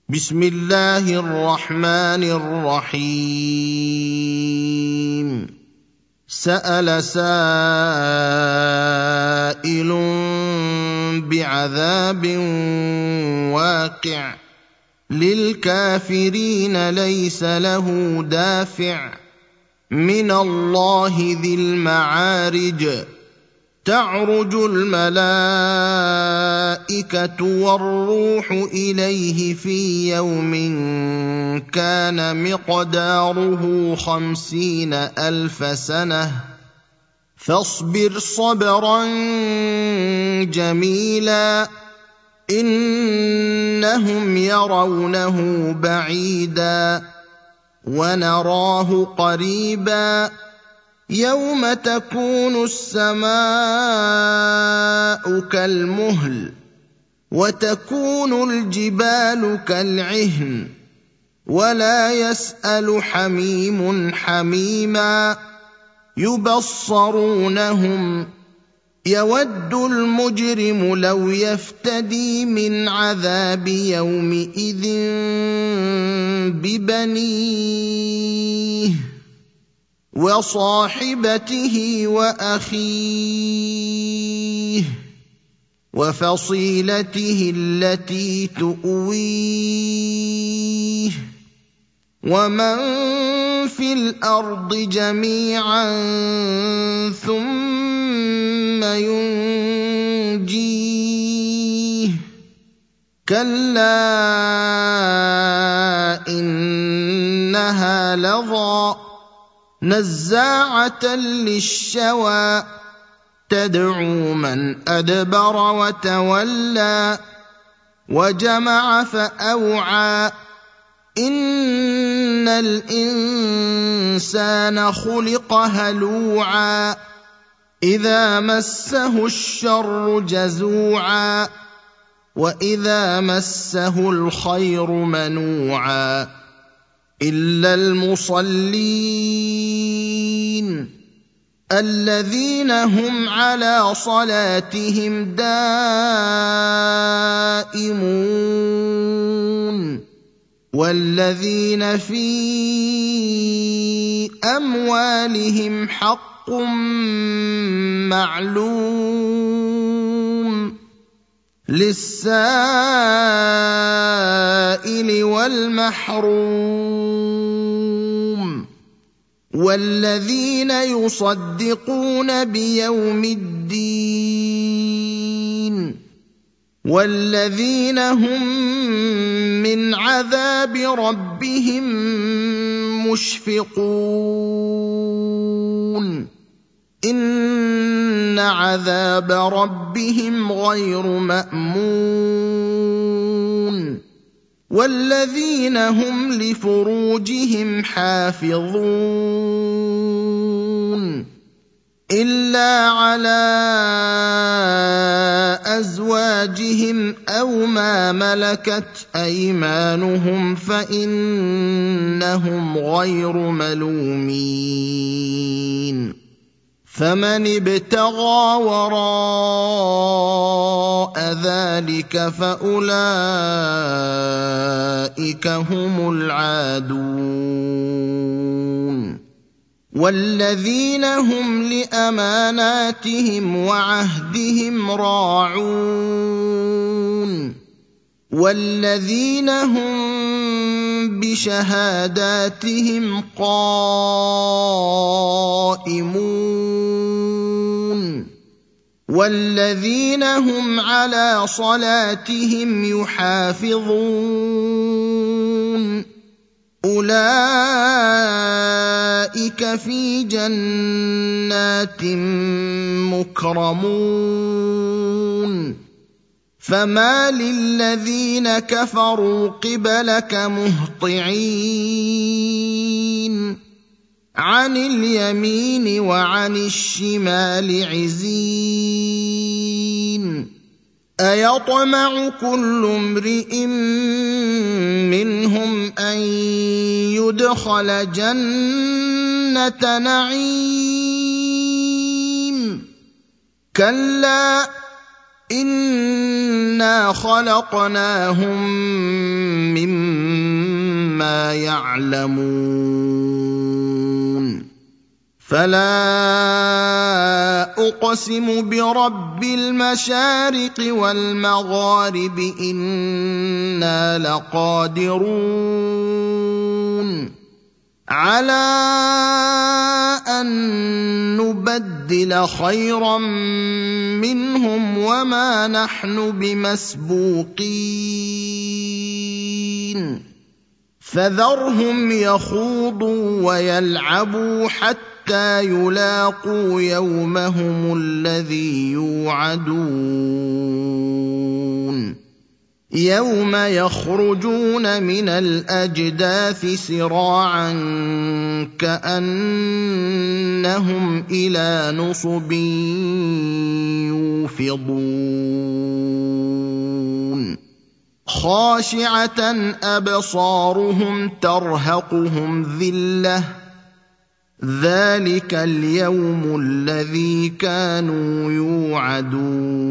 بسم الله الرحمن الرحيم. سأل سائل بعذاب واقع للكافرين ليس له دافع من الله ذي المعارج. تعرج الملائكة والروح إليه في يوم كان مقداره 50,000 سنة فاصبر صبرا جميلا إنهم يرونه بعيدا ونراه قريبا يوم تكون السماء كالمهل وتكون الجبال كالعهن ولا يسأل حميم حميما يبصرونهم يود المجرم لو يفتدي من عذاب يومئذ ببنيه وصاحبته وأخيه وفصيلته التي تؤويه ومن في الأرض جميعا ثم ينجيه كلا إنها لظى نزاعة للشوى تدعو من أدبر وتولى وجمع فأوعى إن الإنسان خلق هلوعا إذا مسه الشر جزوعا وإذا مسه الخير منوعا إلا المصلين الذين هم على صلاتهم دائمون والذين في أموالهم حق معلوم للسائل والمحروم والذين يصدقون بيوم الدين والذين هم من عذاب ربهم مشفقون إن عذاب ربهم غير مأمون والذين هم لفروجهم حافظون إلا على أزواجهم أو ما ملكت أيمانهم فإنهم غير ملومين فمن ابتغى وراء ذلك فأولئك هم العادون والذين هم لأماناتهم وعهدهم راعون والذين هم بشهاداتهم قائمون والذين هم على صلاتهم يحافظون أولئك في جنات مكرمون فما للذين كفروا قبلك مهطعين عن اليمين وعن الشمال عزين أيطمع كل امرئ منهم أن يدخل جنة نعيم كلا إِنَّا خَلَقْنَاهُم مِّمَّا يَعْلَمُونَ فَلَا أُقْسِمُ بِرَبِّ الْمَشَارِقِ وَالْمَغَارِبِ إِنَّا لَقَادِرُونَ عَلَىٰ أَن نُّبَدِّلَ خَيْرًا مِّنْهُمْ وَمَا نَحْنُ بِمَسْبُوقِينَ فَذَرْهُمْ يَخُوضُوا وَيَلْعَبُوا حَتَّىٰ يُلَاقُوا يَوْمَهُمُ الَّذِي يُوعَدُونَ يَوْمَ يَخْرُجُونَ مِنَ الْأَجْدَاثِ سِرَاعًا كَأَنَّهُمْ إِلَىٰ نُصُبٍ يُوفِضُونَ خَاشِعَةً أَبْصَارُهُمْ تَرْهَقُهُمْ ذِلَّةٌ ذَلِكَ الْيَوْمُ الَّذِي كَانُوا يُوعَدُونَ